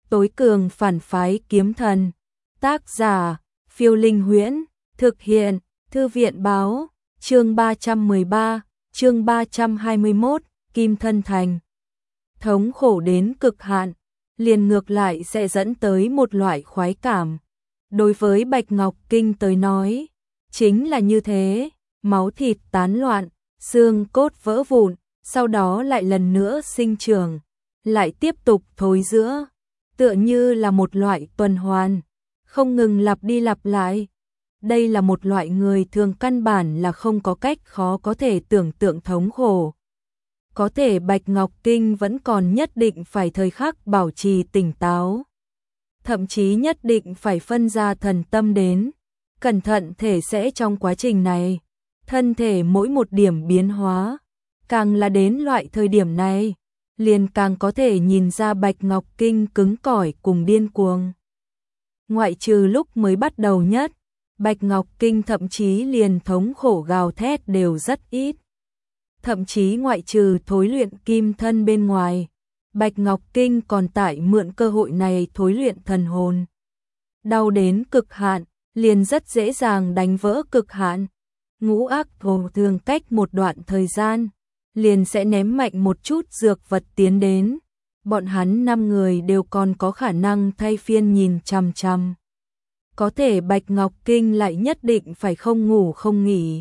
tối cường phản phái kiếm thần. Tác giả, Phiêu Linh Huyễn, thực hiện, Thư viện báo, chương 313, chương 321, Kim Thân Thành. Thống khổ đến cực hạn, liền ngược lại sẽ dẫn tới một loại khoái cảm. Đối với Bạch Ngọc Kinh tới nói, chính là như thế, máu thịt tán loạn, xương cốt vỡ vụn, sau đó lại lần nữa sinh trưởng, lại tiếp tục thối rữa, tựa như là một loại tuần hoàn, không ngừng lặp đi lặp lại. Đây là một loại người thường căn bản là không có cách khó có thể tưởng tượng thống khổ. Có thể Bạch Ngọc Kinh vẫn còn nhất định phải thời khắc bảo trì tỉnh táo. Thậm chí nhất định phải phân ra thần tâm đến, cẩn thận thể sẽ trong quá trình này, thân thể mỗi một điểm biến hóa, càng là đến loại thời điểm này, liền càng có thể nhìn ra Bạch Ngọc Kinh cứng cỏi cùng điên cuồng. Ngoại trừ lúc mới bắt đầu nhất, Bạch Ngọc Kinh thậm chí liền thống khổ gào thét đều rất ít. Thậm chí ngoại trừ thối luyện kim thân bên ngoài, Bạch Ngọc Kinh còn tại mượn cơ hội này thối luyện thần hồn. Đau đến cực hạn, liền rất dễ dàng đánh vỡ cực hạn. Ngũ ác thổ thường cách một đoạn thời gian, liền sẽ ném mạnh một chút dược vật tiến đến. Bọn hắn 5 người đều còn có khả năng thay phiên nhìn chằm chằm. Có thể Bạch Ngọc Kinh lại nhất định phải không ngủ không nghỉ.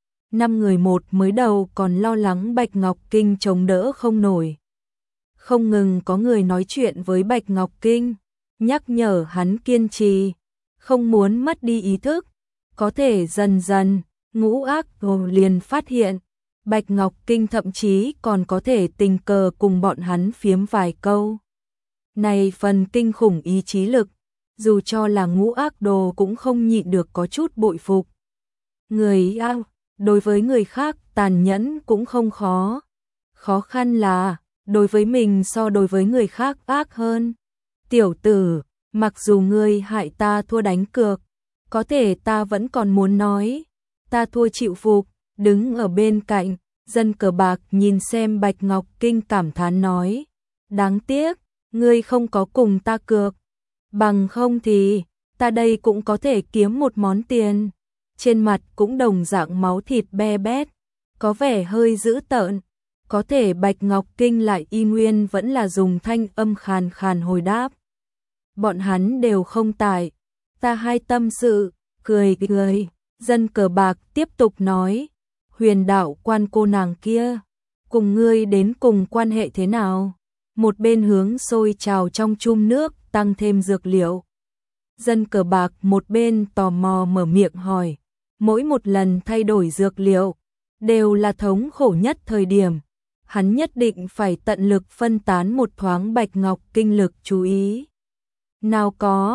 5 người một mới đầu còn lo lắng Bạch Ngọc Kinh chống đỡ không nổi. Không ngừng có người nói chuyện với Bạch Ngọc Kinh, nhắc nhở hắn kiên trì, không muốn mất đi ý thức. Có thể dần dần, ngũ ác liền phát hiện, Bạch Ngọc Kinh thậm chí còn có thể tình cờ cùng bọn hắn phiếm vài câu. Này phần kinh khủng ý chí lực, dù cho là ngũ ác đồ cũng không nhịn được có chút bội phục. Người ao, đối với người khác tàn nhẫn cũng không khó. Khó khăn là, đối với mình so đối với người khác ác hơn. Tiểu tử, mặc dù ngươi hại ta thua đánh cược, có thể ta vẫn còn muốn nói, ta thua chịu phục. Đứng ở bên cạnh, Dân Cờ Bạc nhìn xem Bạch Ngọc Kinh cảm thán nói, đáng tiếc, ngươi không có cùng ta cược, bằng không thì, ta đây cũng có thể kiếm một món tiền. Trên mặt cũng đồng dạng máu thịt be bét, có vẻ hơi dữ tợn, có thể Bạch Ngọc Kinh lại y nguyên vẫn là dùng thanh âm khàn khàn hồi đáp. Bọn hắn đều không tại, ta hai tâm sự, cười cười. Dân Cờ Bạc tiếp tục nói, Huyền đạo quan cô nàng kia, cùng ngươi đến cùng quan hệ thế nào? Một bên hướng sôi trào trong chum nước, tăng thêm dược liệu. Dân Cờ Bạc một bên tò mò mở miệng hỏi, mỗi một lần thay đổi dược liệu, đều là thống khổ nhất thời điểm. Hắn nhất định phải tận lực phân tán một thoáng Bạch Ngọc Kinh lực chú ý. Nào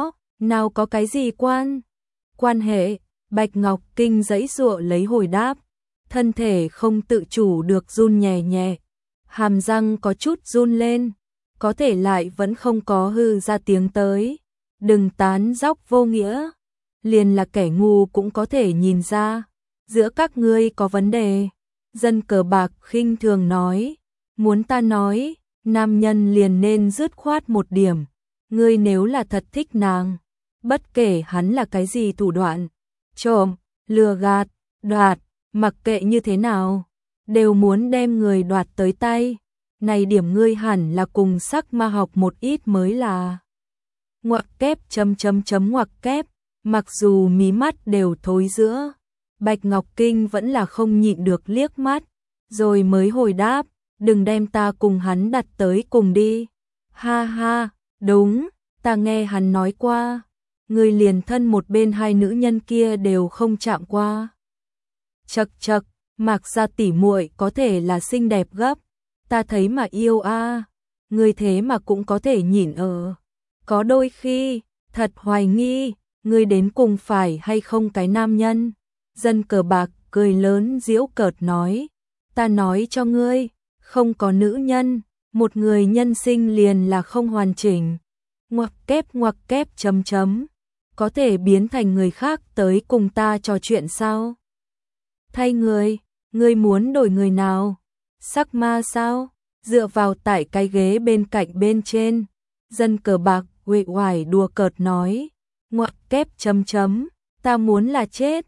có cái gì quan hệ? Bạch Ngọc Kinh giãy giụa lấy hồi đáp, thân thể không tự chủ được run nhẹ nhẹ, hàm răng có chút run lên, có thể lại vẫn không có hư ra tiếng tới. Đừng tán dóc vô nghĩa, liền là kẻ ngu cũng có thể nhìn ra, giữa các ngươi có vấn đề. Dân Cờ Bạc khinh thường nói, muốn ta nói, nam nhân liền nên dứt khoát một điểm, ngươi nếu là thật thích nàng, bất kể hắn là cái gì thủ đoạn, trộm, lừa gạt, đoạt, mặc kệ như thế nào, đều muốn đem người đoạt tới tay. Này điểm ngươi hẳn là cùng sắc ma học một ít mới là. Ngoặc kép ngoặc kép, mặc dù mí mắt đều thối rữa, Bạch Ngọc Kinh vẫn là không nhịn được liếc mắt, rồi mới hồi đáp, đừng đem ta cùng hắn đặt tới cùng đi. Ha ha, đúng, ta nghe hắn nói qua, người liền thân một bên hai nữ nhân kia đều không chạm qua. Chậc chậc, Mạc gia tỷ muội có thể là xinh đẹp gấp, ta thấy mà yêu a, người thế mà cũng có thể nhìn ở. Có đôi khi, thật hoài nghi, ngươi đến cùng phải hay không cái nam nhân. Dân Cờ Bạc cười lớn giễu cợt nói, ta nói cho ngươi, không có nữ nhân, một người nhân sinh liền là không hoàn chỉnh. Ngoặc kép có thể biến thành người khác tới cùng ta trò chuyện sao? Thay ngươi muốn đổi người nào? Sắc ma sao? Dựa vào tại cái ghế bên cạnh bên trên, Dân Cờ Bạc uể oải đùa cợt nói, ngoặc kép chấm chấm, ta muốn là chết,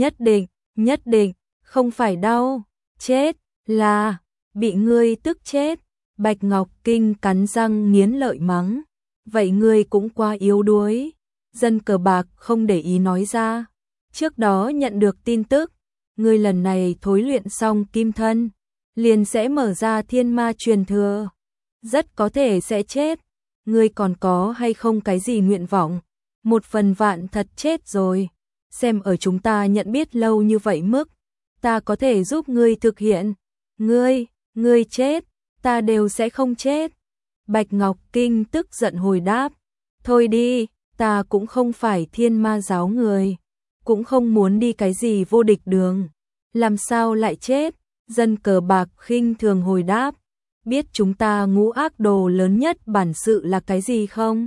nhất định, không phải đau, chết, là, bị ngươi tức chết. Bạch Ngọc Kinh cắn răng nghiến lợi mắng, vậy ngươi cũng quá yếu đuối. Dân cờ bạc không để ý nói ra, trước đó nhận được tin tức, ngươi lần này thối luyện xong kim thân, liền sẽ mở ra thiên ma truyền thừa, rất có thể sẽ chết. Ngươi còn có hay không cái gì nguyện vọng? Một phần vạn thật chết rồi. Xem ở chúng ta nhận biết lâu như vậy mức, ta có thể giúp ngươi thực hiện. Ngươi chết, ta đều sẽ không chết. Bạch Ngọc Kinh tức giận hồi đáp, thôi đi, ta cũng không phải thiên ma giáo người, cũng không muốn đi cái gì vô địch đường, làm sao lại chết? Dân cờ bạc khinh thường hồi đáp, biết chúng ta ngũ ác đồ lớn nhất bản sự là cái gì không?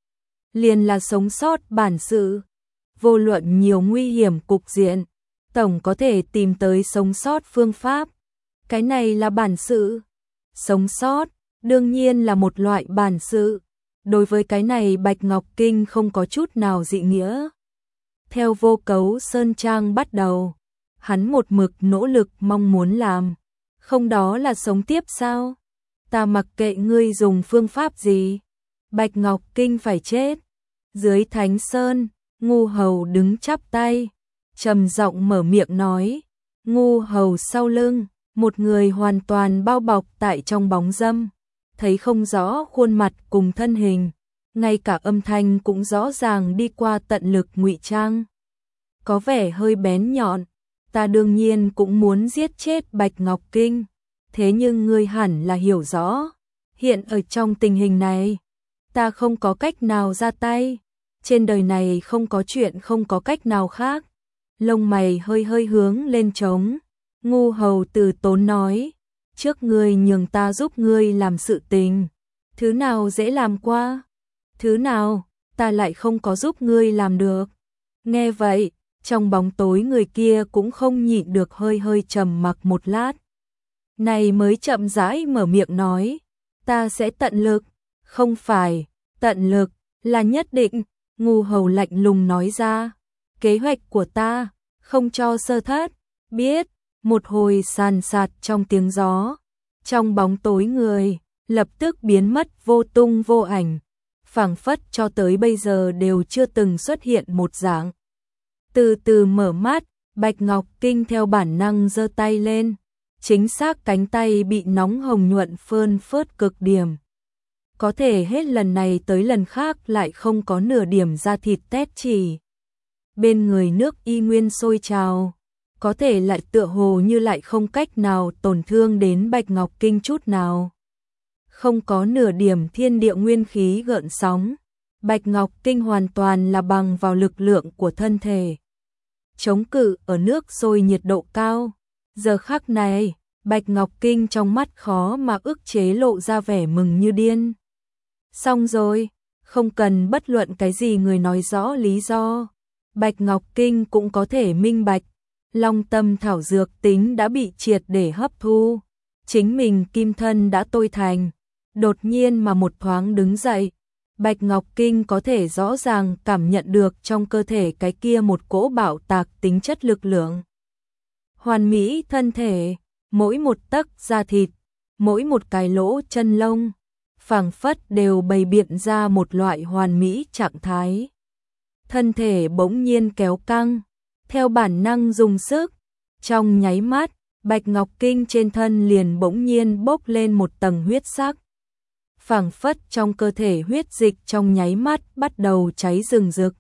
Liền là sống sót bản sự, vô luận nhiều nguy hiểm cục diện, tổng có thể tìm tới sống sót phương pháp. Cái này là bản sự. Sống sót, đương nhiên là một loại bản sự. Đối với cái này Bạch Ngọc Kinh không có chút nào dị nghĩa. Theo Vô Cấu Sơn Trang bắt đầu, hắn một mực nỗ lực mong muốn làm. Không đó là sống tiếp sao? Ta mặc kệ ngươi dùng phương pháp gì. Bạch Ngọc Kinh phải chết. Dưới Thánh Sơn, Ngu Hầu đứng chắp tay, trầm giọng mở miệng nói. Ngu Hầu sau lưng, một người hoàn toàn bao bọc tại trong bóng râm, thấy không rõ khuôn mặt cùng thân hình, ngay cả âm thanh cũng rõ ràng đi qua tận lực ngụy trang. Có vẻ hơi bén nhọn, ta đương nhiên cũng muốn giết chết Bạch Ngọc Kinh, thế nhưng ngươi hẳn là hiểu rõ, hiện ở trong tình hình này, ta không có cách nào ra tay, trên đời này không có chuyện không có cách nào khác. Lông mày hơi hơi hướng lên trống. Ngu Hầu từ tốn nói, trước ngươi nhường ta giúp ngươi làm sự tình, thứ nào dễ làm qua, thứ nào ta lại không có giúp ngươi làm được. Nghe vậy, trong bóng tối người kia cũng không nhịn được hơi hơi trầm mặc một lát. Này mới chậm rãi mở miệng nói, ta sẽ tận lực, không phải, tận lực, là nhất định. Ngu Hầu lạnh lùng nói ra, kế hoạch của ta, không cho sơ thất, biết. Một hồi sàn sạt trong tiếng gió, trong bóng tối người, lập tức biến mất vô tung vô ảnh, phảng phất cho tới bây giờ đều chưa từng xuất hiện một dạng. Từ từ mở mắt, Bạch Ngọc Kinh theo bản năng giơ tay lên, chính xác cánh tay bị nóng hồng nhuận phơn phớt cực điểm. Có thể hết lần này tới lần khác lại không có nửa điểm da thịt tét chỉ. Bên người nước y nguyên sôi trào, có thể lại tựa hồ như lại không cách nào tổn thương đến Bạch Ngọc Kinh chút nào. Không có nửa điểm thiên địa nguyên khí gợn sóng, Bạch Ngọc Kinh hoàn toàn là bằng vào lực lượng của thân thể. Chống cự ở nước sôi nhiệt độ cao. Giờ khắc này, Bạch Ngọc Kinh trong mắt khó mà ức chế lộ ra vẻ mừng như điên. Xong rồi, không cần bất luận cái gì người nói rõ lý do. Bạch Ngọc Kinh cũng có thể minh bạch. Long tâm thảo dược tính đã bị triệt để hấp thu. Chính mình kim thân đã tôi thành. Đột nhiên mà một thoáng đứng dậy. Bạch Ngọc Kinh có thể rõ ràng cảm nhận được trong cơ thể cái kia một cỗ bạo tạc tính chất lực lượng. Hoàn mỹ thân thể, mỗi một tấc da thịt, mỗi một cái lỗ chân lông, phảng phất đều bày biện ra một loại hoàn mỹ trạng thái. Thân thể bỗng nhiên kéo căng, theo bản năng dùng sức, trong nháy mắt, Bạch Ngọc Kinh trên thân liền bỗng nhiên bốc lên một tầng huyết sắc. Phảng phất trong cơ thể huyết dịch trong nháy mắt bắt đầu cháy rừng rực.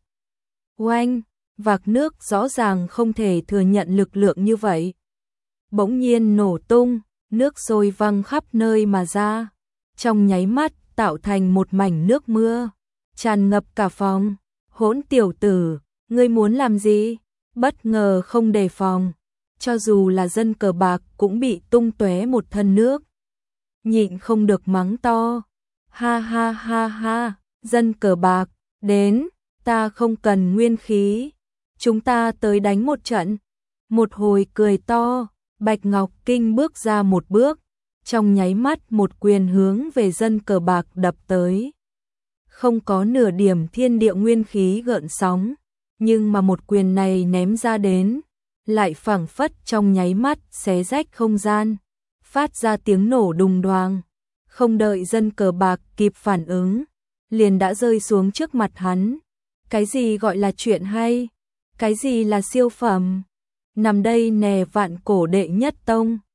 Oanh, vạc nước rõ ràng không thể thừa nhận lực lượng như vậy. Bỗng nhiên nổ tung, nước sôi văng khắp nơi mà ra. Trong nháy mắt tạo thành một mảnh nước mưa, tràn ngập cả phòng. Hỗn tiểu tử, ngươi muốn làm gì? Bất ngờ không đề phòng, cho dù là dân cờ bạc cũng bị tung tóe một thân nước. Nhịn không được mắng to, ha ha ha ha, dân cờ bạc, đến, ta không cần nguyên khí, chúng ta tới đánh một trận. Một hồi cười to, Bạch Ngọc Kinh bước ra một bước, trong nháy mắt một quyền hướng về dân cờ bạc đập tới. không có nửa điểm thiên địa nguyên khí gợn sóng, nhưng mà một quyền này ném ra đến, lại phảng phất trong nháy mắt xé rách không gian, phát ra tiếng nổ đùng đoàng, không đợi dân cờ bạc kịp phản ứng, liền đã rơi xuống trước mặt hắn. Cái gì gọi là chuyện hay? Cái gì là siêu phẩm? Nằm đây nè vạn cổ đệ nhất tông.